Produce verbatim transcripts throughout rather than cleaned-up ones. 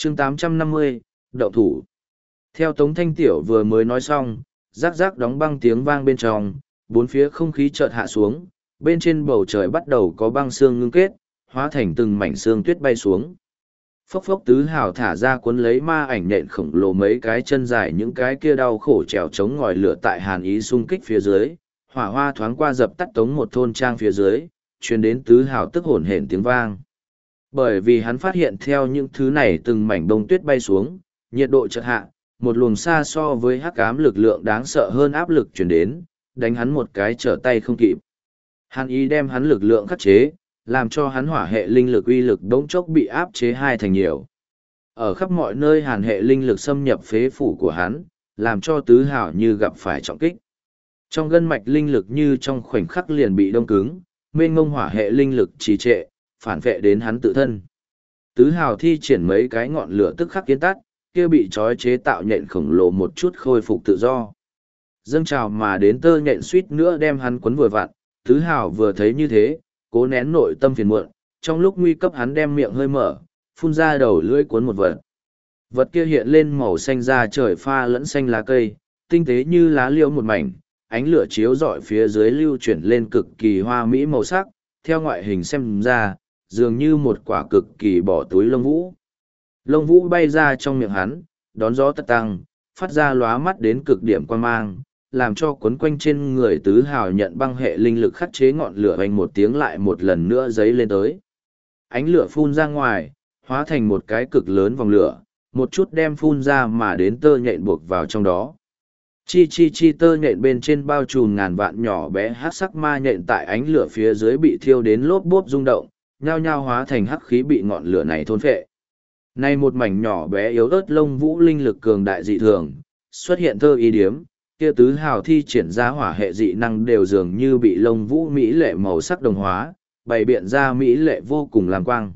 chương tám trăm năm mươi, đậu thủ. Theo Tống Thanh Tiểu vừa mới nói xong, rắc rắc đóng băng tiếng vang bên trong, bốn phía không khí chợt hạ xuống, bên trên bầu trời bắt đầu có băng xương ngưng kết, hóa thành từng mảnh xương tuyết bay xuống. Phốc phốc tứ hào thả ra cuốn lấy ma ảnh nhện khổng lồ mấy cái chân dài, những cái kia đau khổ trèo chống ngòi lửa tại hàn ý xung kích phía dưới, hỏa hoa thoáng qua dập tắt Tống một thôn trang phía dưới, truyền đến tứ hào tức hổn hển tiếng vang. Bởi vì hắn phát hiện theo những thứ này từng mảnh bông tuyết bay xuống, nhiệt độ chợt hạ, một luồng xa so với hắc ám lực lượng đáng sợ hơn áp lực truyền đến, đánh hắn một cái trở tay không kịp. Hàn ý đem hắn lực lượng khắc chế, làm cho hắn hỏa hệ linh lực uy lực đống chốc bị áp chế hai thành nhiều. Ở khắp mọi nơi hàn hệ linh lực xâm nhập phế phủ của hắn, làm cho tứ hào như gặp phải trọng kích. Trong gân mạch linh lực như trong khoảnh khắc liền bị đông cứng, mênh ngông hỏa hệ linh lực trì trệ, phản vệ đến hắn tự thân. Tứ hào thi triển mấy cái ngọn lửa tức khắc kiến tắt, kia bị trói chế tạo nhện khổng lồ một chút khôi phục tự do. Dâng trào mà đến tơ nhện suýt nữa đem hắn quấn vừa vặn, tứ hào vừa thấy như thế, cố nén nội tâm phiền muộn, trong lúc nguy cấp hắn đem miệng hơi mở, phun ra đầu lưỡi cuốn một vật. Vật kia hiện lên màu xanh da trời pha lẫn xanh lá cây, tinh tế như lá liễu một mảnh, ánh lửa chiếu rọi phía dưới lưu chuyển lên cực kỳ hoa mỹ màu sắc, theo ngoại hình xem ra, dường như một quả cực kỳ bỏ túi lông vũ. Lông vũ bay ra trong miệng hắn, đón gió tất tăng, phát ra lóa mắt đến cực điểm quan mang, làm cho cuốn quanh trên người tứ hào nhận băng hệ linh lực khắc chế ngọn lửa vành một tiếng lại một lần nữa dấy lên tới. Ánh lửa phun ra ngoài, hóa thành một cái cực lớn vòng lửa, một chút đem phun ra mà đến tơ nhện buộc vào trong đó. Chi chi chi tơ nhện bên trên bao trùm ngàn vạn nhỏ bé hát sắc ma nhện tại ánh lửa phía dưới bị thiêu đến lốp bốp rung động, nhao nhao hóa thành hắc khí bị ngọn lửa này thôn phệ. Nay một mảnh nhỏ bé yếu ớt lông vũ linh lực cường đại dị thường, xuất hiện thơ ý điếm, kia tứ hào thi triển ra hỏa hệ dị năng đều dường như bị lông vũ mỹ lệ màu sắc đồng hóa, bày biện ra mỹ lệ vô cùng làm quang.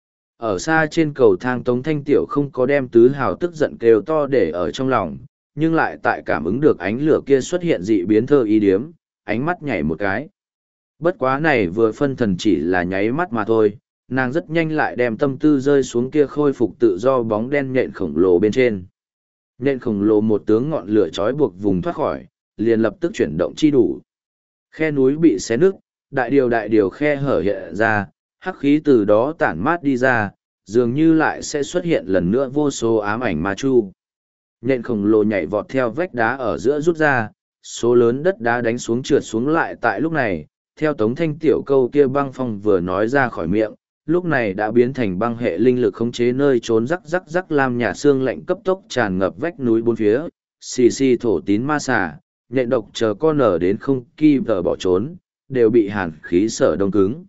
Ở xa trên cầu thang Tống Thanh Tiểu không có đem tứ hào tức giận kêu to để ở trong lòng, nhưng lại tại cảm ứng được ánh lửa kia xuất hiện dị biến thơ ý điếm, ánh mắt nhảy một cái. Bất quá này vừa phân thần chỉ là nháy mắt mà thôi, nàng rất nhanh lại đem tâm tư rơi xuống kia khôi phục tự do bóng đen nhện khổng lồ bên trên. Nhện khổng lồ một tướng ngọn lửa trói buộc vùng thoát khỏi, liền lập tức chuyển động chi đủ. Khe núi bị xé nứt, đại điều đại điều khe hở hiện ra, hắc khí từ đó tản mát đi ra, dường như lại sẽ xuất hiện lần nữa vô số ám ảnh ma chu. Nhện khổng lồ nhảy vọt theo vách đá ở giữa rút ra, số lớn đất đá đánh xuống trượt xuống lại tại lúc này, theo Tống Thanh Tiểu câu kia băng phong vừa nói ra khỏi miệng, lúc này đã biến thành băng hệ linh lực khống chế nơi trốn rắc rắc rắc lam nhà xương lạnh cấp tốc tràn ngập vách núi bốn phía, xì xì thổ tín ma xà, nhện độc chờ con nở đến không kỳ vờ bỏ trốn, đều bị hàn khí sở đông cứng.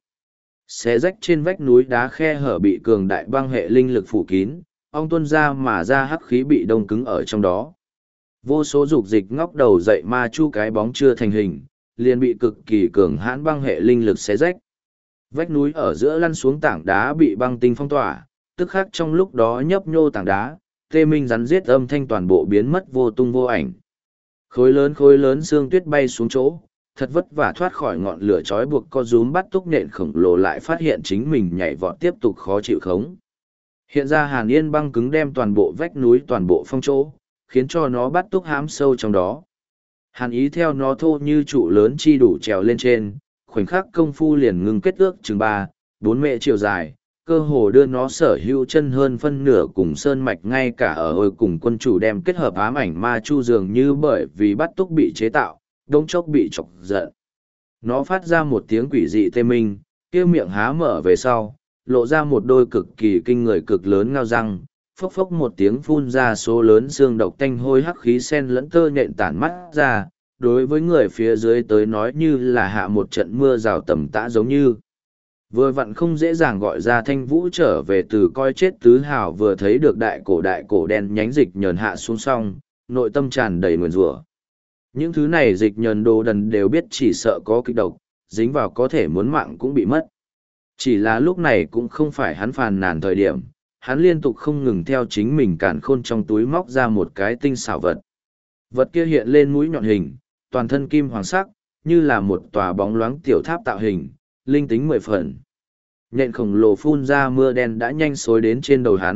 Xé rách trên vách núi đá khe hở bị cường đại băng hệ linh lực phủ kín, ong tuôn ra mà ra hắc khí bị đông cứng ở trong đó. Vô số dục dịch ngóc đầu dậy ma chu cái bóng chưa thành hình, liền bị cực kỳ cường hãn băng hệ linh lực xé rách. Vách núi ở giữa lăn xuống tảng đá bị băng tinh phong tỏa, tức khắc trong lúc đó nhấp nhô tảng đá, tê minh rắn giết âm thanh toàn bộ biến mất vô tung vô ảnh. Khối lớn khối lớn xương tuyết bay xuống chỗ, thật vất vả thoát khỏi ngọn lửa trói buộc co rúm bắt túc nhện khổng lồ lại phát hiện chính mình nhảy vọt tiếp tục khó chịu khống. Hiện ra hàn yên băng cứng đem toàn bộ vách núi toàn bộ phong chỗ, khiến cho nó bắt túc hãm sâu trong đó. Hàn ý theo nó thô như trụ lớn chi đủ trèo lên trên, khoảnh khắc công phu liền ngưng kết ước chừng ba, bốn mệ chiều dài, cơ hồ đưa nó sở hữu chân hơn phân nửa cùng sơn mạch ngay cả ở ôi cùng quân chủ đem kết hợp ám ảnh ma chu dường như bởi vì bắt túc bị chế tạo, đông chốc bị chọc giận. Nó phát ra một tiếng quỷ dị tê minh, kia miệng há mở về sau, lộ ra một đôi cực kỳ kinh người cực lớn ngao răng, phốc phốc một tiếng phun ra số lớn xương độc tanh hôi hắc khí sen lẫn tơ nhện tản mắt ra, đối với người phía dưới tới nói như là hạ một trận mưa rào tầm tã giống như. Vừa vặn không dễ dàng gọi ra Thanh Vũ trở về từ coi chết tứ hào vừa thấy được đại cổ đại cổ đen nhánh dịch nhờn hạ xuống song, nội tâm tràn đầy nguyền rủa. Những thứ này dịch nhờn đồ đần đều biết chỉ sợ có kịch độc, dính vào có thể muốn mạng cũng bị mất. Chỉ là lúc này cũng không phải hắn phàn nàn thời điểm, hắn liên tục không ngừng theo chính mình càn khôn trong túi móc ra một cái tinh xảo vật. Vật kia hiện lên mũi nhọn hình, toàn thân kim hoàng sắc, như là một tòa bóng loáng tiểu tháp tạo hình, linh tính mười phần. Nhện khổng lồ phun ra mưa đen đã nhanh xối đến trên đầu hắn,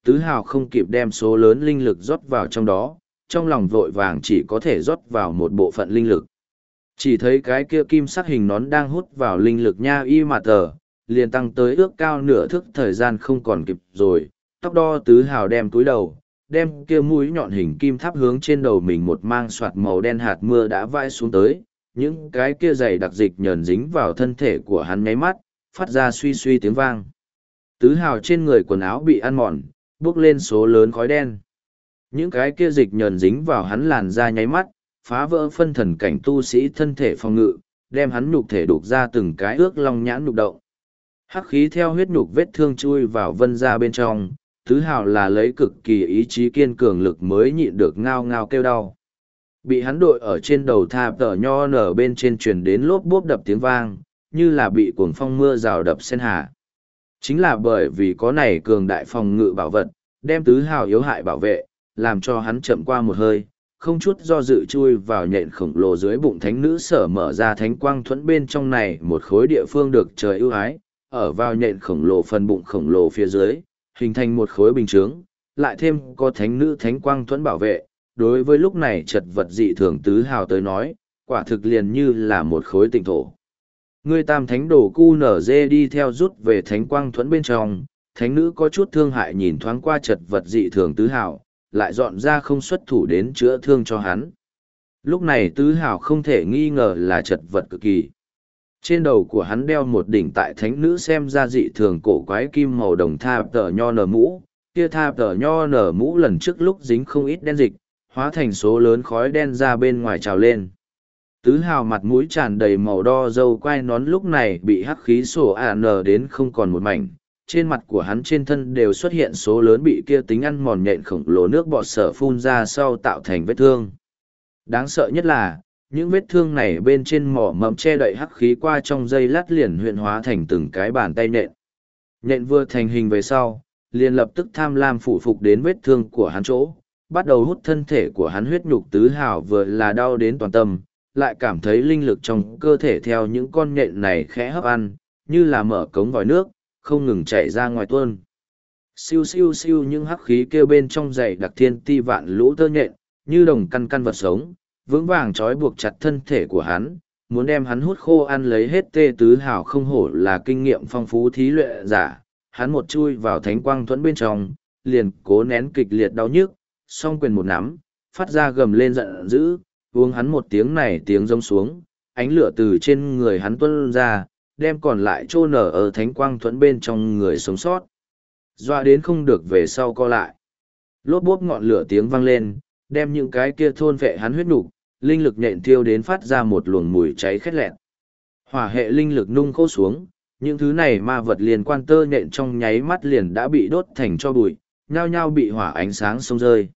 Tứ Hào không kịp đem số lớn linh lực rót vào trong đó, trong lòng vội vàng chỉ có thể rót vào một bộ phận linh lực. Chỉ thấy cái kia kim sắc hình nón đang hút vào linh lực nha y mà tờ, liền tăng tới ước cao nửa thước, thời gian không còn kịp rồi, tóc đo Tứ Hào đem túi đầu, đem kia mũi nhọn hình kim tháp hướng trên đầu mình một mang soạt màu đen hạt mưa đã vãi xuống tới, những cái kia dày đặc dịch nhờn dính vào thân thể của hắn nháy mắt, phát ra suy suy tiếng vang. Tứ Hào trên người quần áo bị ăn mòn, bốc lên số lớn khói đen. Những cái kia dịch nhờn dính vào hắn làn da nháy mắt, phá vỡ phân thần cảnh tu sĩ thân thể phòng ngự, đem hắn nhục thể đục ra từng cái ước long nhãn nhục động. Hắc khí theo huyết nhục vết thương chui vào vân ra bên trong, Tứ Hào là lấy cực kỳ ý chí kiên cường lực mới nhịn được ngao ngao kêu đau. Bị hắn đội ở trên đầu tháp tờ nho nở bên trên truyền đến lốp bốp đập tiếng vang, như là bị cuồng phong mưa rào đập sen hà. Chính là bởi vì có này cường đại phòng ngự bảo vật, đem Tứ Hào yếu hại bảo vệ, làm cho hắn chậm qua một hơi, không chút do dự chui vào nhện khổng lồ dưới bụng thánh nữ sở mở ra thánh quang thuẫn bên trong này một khối địa phương được trời ưu ái, ở vào nhện khổng lồ phần bụng khổng lồ phía dưới, hình thành một khối bình chướng, lại thêm có thánh nữ thánh quang thuẫn bảo vệ, đối với lúc này chật vật dị thường Tứ Hào tới nói, quả thực liền như là một khối tịnh thổ. Ngươi tam thánh đồ cu nở dê đi theo rút về thánh quang thuẫn bên trong, thánh nữ có chút thương hại nhìn thoáng qua chật vật dị thường Tứ Hào, lại dọn ra không xuất thủ đến chữa thương cho hắn. Lúc này Tứ Hào không thể nghi ngờ là chật vật cực kỳ. Trên đầu của hắn đeo một đỉnh tại thánh nữ xem ra dị thường cổ quái kim màu đồng tha tờ nho nở mũ, kia tha tờ nho nở mũ lần trước lúc dính không ít đen dịch, hóa thành số lớn khói đen ra bên ngoài trào lên. Tứ Hào mặt mũi tràn đầy màu đo dâu quai nón lúc này bị hắc khí sổ ả nở đến không còn một mảnh, trên mặt của hắn trên thân đều xuất hiện số lớn bị kia tính ăn mòn nhện khổng lồ nước bọt sở phun ra sau tạo thành vết thương. Đáng sợ nhất là, những vết thương này bên trên mỏ mẫm che đậy hắc khí qua trong giây lát liền huyện hóa thành từng cái bàn tay nhện. Nhện vừa thành hình về sau, liền lập tức tham lam phủ phục đến vết thương của hắn chỗ, bắt đầu hút thân thể của hắn huyết nhục. Tứ Hào vừa là đau đến toàn tâm, lại cảm thấy linh lực trong cơ thể theo những con nhện này khẽ hấp ăn, như là mở cống vòi nước, không ngừng chảy ra ngoài tuôn. Siêu siêu siêu những hắc khí kêu bên trong dày đặc thiên ti vạn lũ tơ nhện, như đồng căn căn vật sống, vững vàng trói buộc chặt thân thể của hắn, muốn đem hắn hút khô ăn lấy hết. Tê Tứ Hào không hổ là kinh nghiệm phong phú thí luyện giả, hắn một chui vào thánh quang thuẫn bên trong, liền cố nén kịch liệt đau nhức, song quyền một nắm, phát ra gầm lên giận dữ, uống hắn một tiếng này tiếng rông xuống, ánh lửa từ trên người hắn tuôn ra, đem còn lại trô nở ở thánh quang thuẫn bên trong người sống sót. Doa đến không được về sau co lại. Lốp bốp ngọn lửa tiếng vang lên, đem những cái kia thôn vệ hắn huyết nục, linh lực nhện thiêu đến phát ra một luồng mùi cháy khét lẹt. Hỏa hệ linh lực nung khô xuống, những thứ này ma vật liên quan tơ nhện trong nháy mắt liền đã bị đốt thành cho bụi, nhao nhao bị hỏa ánh sáng xông rơi.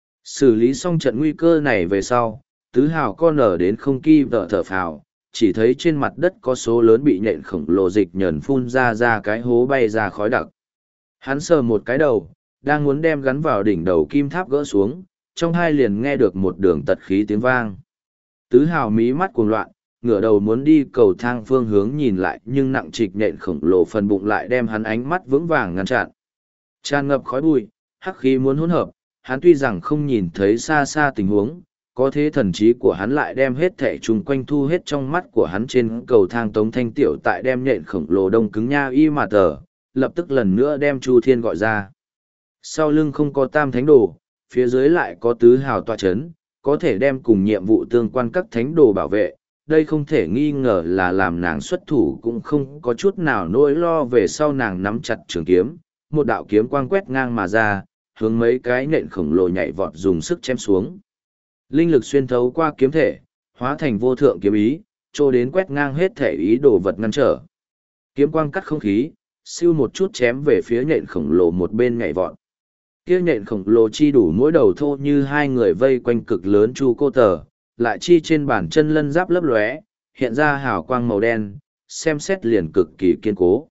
Xử lý xong trận nguy cơ này về sau, Tứ Hào con nở đến không kỳ vợ thở phào, chỉ thấy trên mặt đất có số lớn bị nhện khổng lồ dịch nhờn phun ra ra cái hố bay ra khói đặc. Hắn sờ một cái đầu, đang muốn đem gắn vào đỉnh đầu kim tháp gỡ xuống, trong hai liền nghe được một đường tật khí tiếng vang. Tứ Hào mí mắt cuồng loạn, ngửa đầu muốn đi cầu thang phương hướng nhìn lại, nhưng nặng trịch nhện khổng lồ phần bụng lại đem hắn ánh mắt vững vàng ngăn chặn. Tràn ngập khói bụi, hắc khí muốn hỗn hợp, hắn tuy rằng không nhìn thấy xa xa tình huống, có thế thần trí của hắn lại đem hết thẻ chung quanh thu hết trong mắt của hắn. Trên cầu thang Tống Thanh Tiểu tại đem nhện khổng lồ đông cứng nha y mà tờ, lập tức lần nữa đem Chu Thiên gọi ra. Sau lưng không có tam thánh đồ, phía dưới lại có Tứ Hào tọa chấn, có thể đem cùng nhiệm vụ tương quan các thánh đồ bảo vệ. Đây không thể nghi ngờ là làm nàng xuất thủ cũng không có chút nào nỗi lo về sau. Nàng nắm chặt trường kiếm, một đạo kiếm quang quét ngang mà ra, hướng mấy cái nện khổng lồ nhảy vọt dùng sức chém xuống. Linh lực xuyên thấu qua kiếm thể, hóa thành vô thượng kiếm ý, trô đến quét ngang hết thể ý đồ vật ngăn trở. Kiếm quang cắt không khí, siêu một chút chém về phía nhện khổng lồ một bên nhảy vọt. Kia nhện khổng lồ chi đủ mỗi đầu thô như hai người vây quanh cực lớn chu cô tờ, lại chi trên bàn chân lân giáp lấp lóe, hiện ra hào quang màu đen, xem xét liền cực kỳ kiên cố.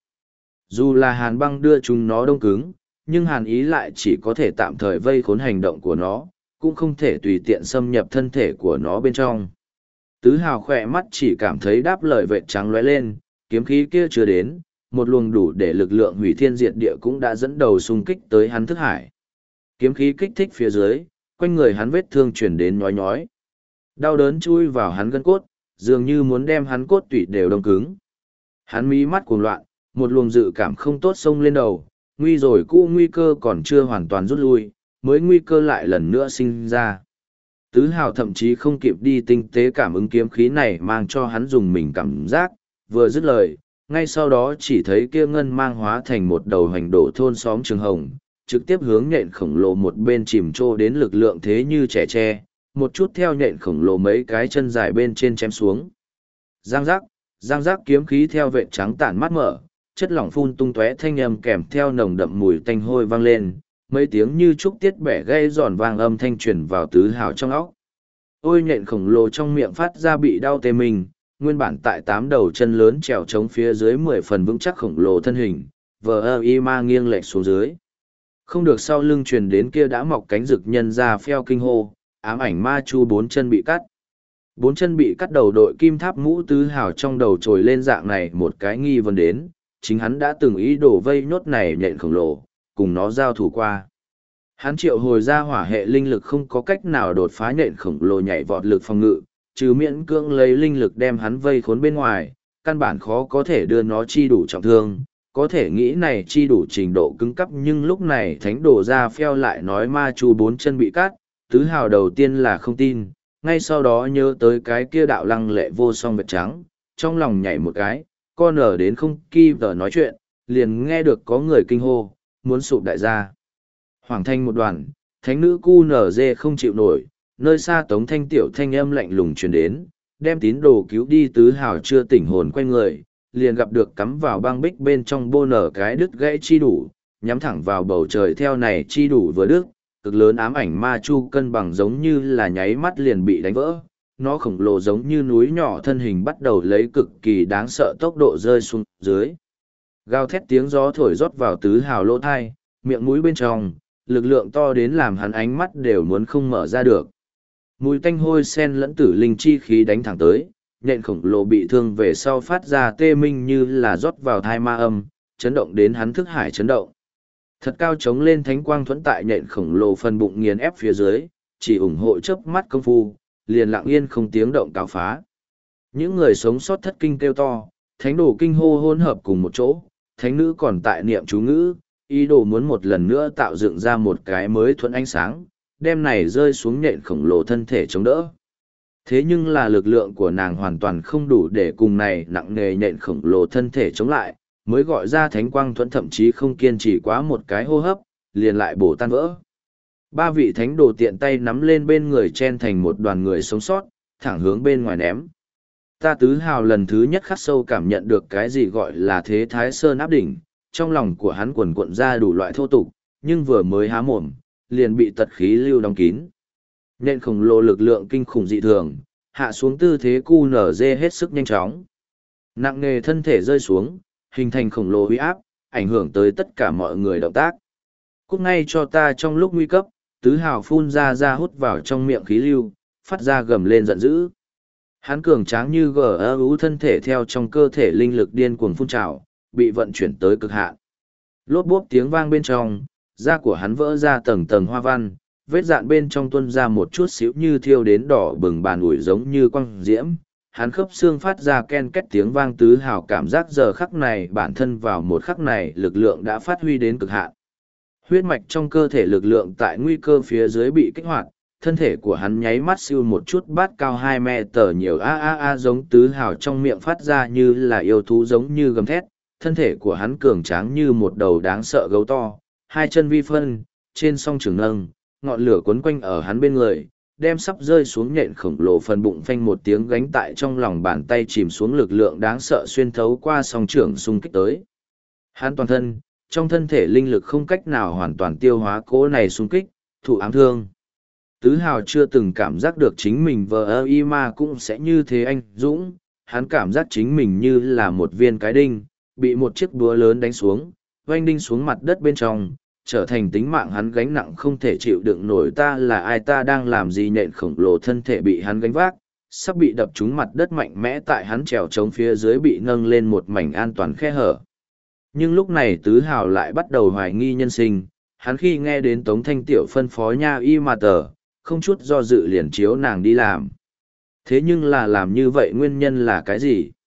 Dù là hàn băng đưa chúng nó đông cứng, nhưng hàn ý lại chỉ có thể tạm thời vây khốn hành động của nó, cũng không thể tùy tiện xâm nhập thân thể của nó bên trong. Tứ Hào khỏe mắt chỉ cảm thấy đáp lời vệt trắng lóe lên, kiếm khí kia chưa đến, một luồng đủ để lực lượng hủy thiên diệt địa cũng đã dẫn đầu xung kích tới hắn thức hải. Kiếm khí kích thích phía dưới, quanh người hắn vết thương chuyển đến nhói nhói. Đau đớn chui vào hắn gân cốt, dường như muốn đem hắn cốt tủy đều đông cứng. Hắn mí mắt cuồng loạn, một luồng dự cảm không tốt xông lên đầu, nguy rồi cũ nguy cơ còn chưa hoàn toàn rút lui, mới nguy cơ lại lần nữa sinh ra. Tứ hào thậm chí không kịp đi tinh tế cảm ứng kiếm khí này mang cho hắn dùng mình cảm giác, vừa dứt lời, ngay sau đó chỉ thấy kia ngân mang hóa thành một đầu hành đổ thôn xóm trường hồng, trực tiếp hướng nhện khổng lồ một bên chìm trô đến lực lượng thế như trẻ tre, một chút theo nhện khổng lồ mấy cái chân dài bên trên chém xuống. Giang giác, giang giác kiếm khí theo vệt trắng tản mắt mở, chất lỏng phun tung tóe thanh âm kèm theo nồng đậm mùi tanh hôi vang lên, mấy tiếng như trúc tiết bẻ gây giòn vang âm thanh truyền vào tứ hào trong óc. Ôi nhện khổng lồ trong miệng phát ra bị đau tê mình, nguyên bản tại tám đầu chân lớn trèo trống phía dưới mười phần vững chắc khổng lồ thân hình, vờ ơ y ma nghiêng lệch xuống dưới. Không được sau lưng truyền đến kia đã mọc cánh rực nhân ra pheo kinh hô, ám ảnh ma chu bốn chân bị cắt. Bốn chân bị cắt đầu đội kim tháp mũ tứ hào trong đầu trồi lên dạng này một cái nghi vấn đến, chính hắn đã từng ý đồ vây nhốt này nhện khổng lồ, cùng nó giao thủ qua. Hắn triệu hồi ra hỏa hệ linh lực không có cách nào đột phá nhện khổng lồ nhảy vọt lực phòng ngự, trừ miễn cưỡng lấy linh lực đem hắn vây khốn bên ngoài, căn bản khó có thể đưa nó chi đủ trọng thương, có thể nghĩ này chi đủ trình độ cứng cắp nhưng lúc này thánh đồ ra pheo lại nói ma chu bốn chân bị cắt, tứ hào đầu tiên là không tin, ngay sau đó nhớ tới cái kia đạo lăng lệ vô song vệt trắng, trong lòng nhảy một cái, con ở đến không kỳ vợ nói chuyện, liền nghe được có người kinh hô, muốn sụp đại gia. Hoàng thanh một đoàn, thánh nữ cu nở dê không chịu nổi, nơi xa tống thanh tiểu thanh âm lạnh lùng truyền đến, đem tín đồ cứu đi tứ hào chưa tỉnh hồn quay người, liền gặp được cắm vào băng bích bên trong bô nở cái đứt gãy chi đủ, nhắm thẳng vào bầu trời theo này chi đủ vừa đứt, cực lớn ám ảnh ma chu cân bằng giống như là nháy mắt liền bị đánh vỡ, nó khổng lồ giống như núi nhỏ thân hình bắt đầu lấy cực kỳ đáng sợ tốc độ rơi xuống dưới. Gào thét tiếng gió thổi rót vào tứ hào lỗ thai, miệng mũi bên trong, lực lượng to đến làm hắn ánh mắt đều muốn không mở ra được. Mùi tanh hôi sen lẫn tử linh chi khí đánh thẳng tới, nhện khổng lồ bị thương về sau phát ra tê minh như là rót vào thai ma âm, chấn động đến hắn thức hải chấn động. Thật cao trống lên thánh quang thuẫn tại nhện khổng lồ phần bụng nghiền ép phía dưới, chỉ ủng hộ chớp mắt công phu, liền lặng yên không tiếng động cáo phá. Những người sống sót thất kinh kêu to, thánh đồ kinh hô hỗn hợp cùng một chỗ, thánh nữ còn tại niệm chú ngữ, ý đồ muốn một lần nữa tạo dựng ra một cái mới thuẫn ánh sáng, đem này rơi xuống nhện khổng lồ thân thể chống đỡ. Thế nhưng là lực lượng của nàng hoàn toàn không đủ để cùng này nặng nề nhện khổng lồ thân thể chống lại, mới gọi ra thánh quang thuẫn thậm chí không kiên trì quá một cái hô hấp, liền lại bổ tan vỡ. Ba vị thánh đồ tiện tay nắm lên bên người chen thành một đoàn người sống sót, thẳng hướng bên ngoài ném. Ta tứ hào lần thứ nhất khắc sâu cảm nhận được cái gì gọi là thế thái sơn áp đỉnh, trong lòng của hắn quần cuộn ra đủ loại thô tục, nhưng vừa mới há mồm, liền bị tật khí lưu đóng kín. Nhện khổng lồ lực lượng kinh khủng dị thường, hạ xuống tư thế cu nở dê hết sức nhanh chóng. Nặng nề thân thể rơi xuống, hình thành khổng lồ huy áp, ảnh hưởng tới tất cả mọi người động tác. Cút ngay cho ta trong lúc nguy cấp, tứ hào phun ra ra hút vào trong miệng khí lưu, phát ra gầm lên giận dữ. Hắn cường tráng như gờ ơ ú thân thể theo trong cơ thể linh lực điên cuồng phun trào, bị vận chuyển tới cực hạn. Lốp bốp tiếng vang bên trong, da của hắn vỡ ra tầng tầng hoa văn, vết dạn bên trong tuôn ra một chút xíu như thiêu đến đỏ bừng bàn ủi giống như quăng diễm. Hắn khớp xương phát ra ken két tiếng vang tứ hào cảm giác giờ khắc này bản thân vào một khắc này lực lượng đã phát huy đến cực hạn. Huyết mạch trong cơ thể lực lượng tại nguy cơ phía dưới bị kích hoạt, thân thể của hắn nháy mắt siêu một chút bát cao hai mét tờ nhiều a a a giống tứ hào trong miệng phát ra như là yêu thú giống như gầm thét, thân thể của hắn cường tráng như một đầu đáng sợ gấu to, hai chân vi phân, trên song trường nâng, ngọn lửa quấn quanh ở hắn bên người, đem sắp rơi xuống nhện khổng lồ phần bụng phanh một tiếng gánh tại trong lòng bàn tay chìm xuống lực lượng đáng sợ xuyên thấu qua song trưởng xung kích tới. Hắn toàn thân, trong thân thể linh lực không cách nào hoàn toàn tiêu hóa cỗ này xung kích, thụ ám thương. Tứ hào chưa từng cảm giác được chính mình vờ ơ y ma cũng sẽ như thế anh dũng, hắn cảm giác chính mình như là một viên cái đinh, bị một chiếc búa lớn đánh xuống, oanh đinh xuống mặt đất bên trong, trở thành tính mạng hắn gánh nặng không thể chịu đựng nổi. Ta là ai, ta đang làm gì? Nhện khổng lồ thân thể bị hắn gánh vác, sắp bị đập trúng mặt đất mạnh mẽ tại hắn trèo trống phía dưới bị nâng lên một mảnh an toàn khe hở. Nhưng lúc này Tứ Hào lại bắt đầu hoài nghi nhân sinh, hắn khi nghe đến Tống Thanh Tiểu phân phó nha y mà tờ, không chút do dự liền chiếu nàng đi làm. Thế nhưng là làm như vậy nguyên nhân là cái gì?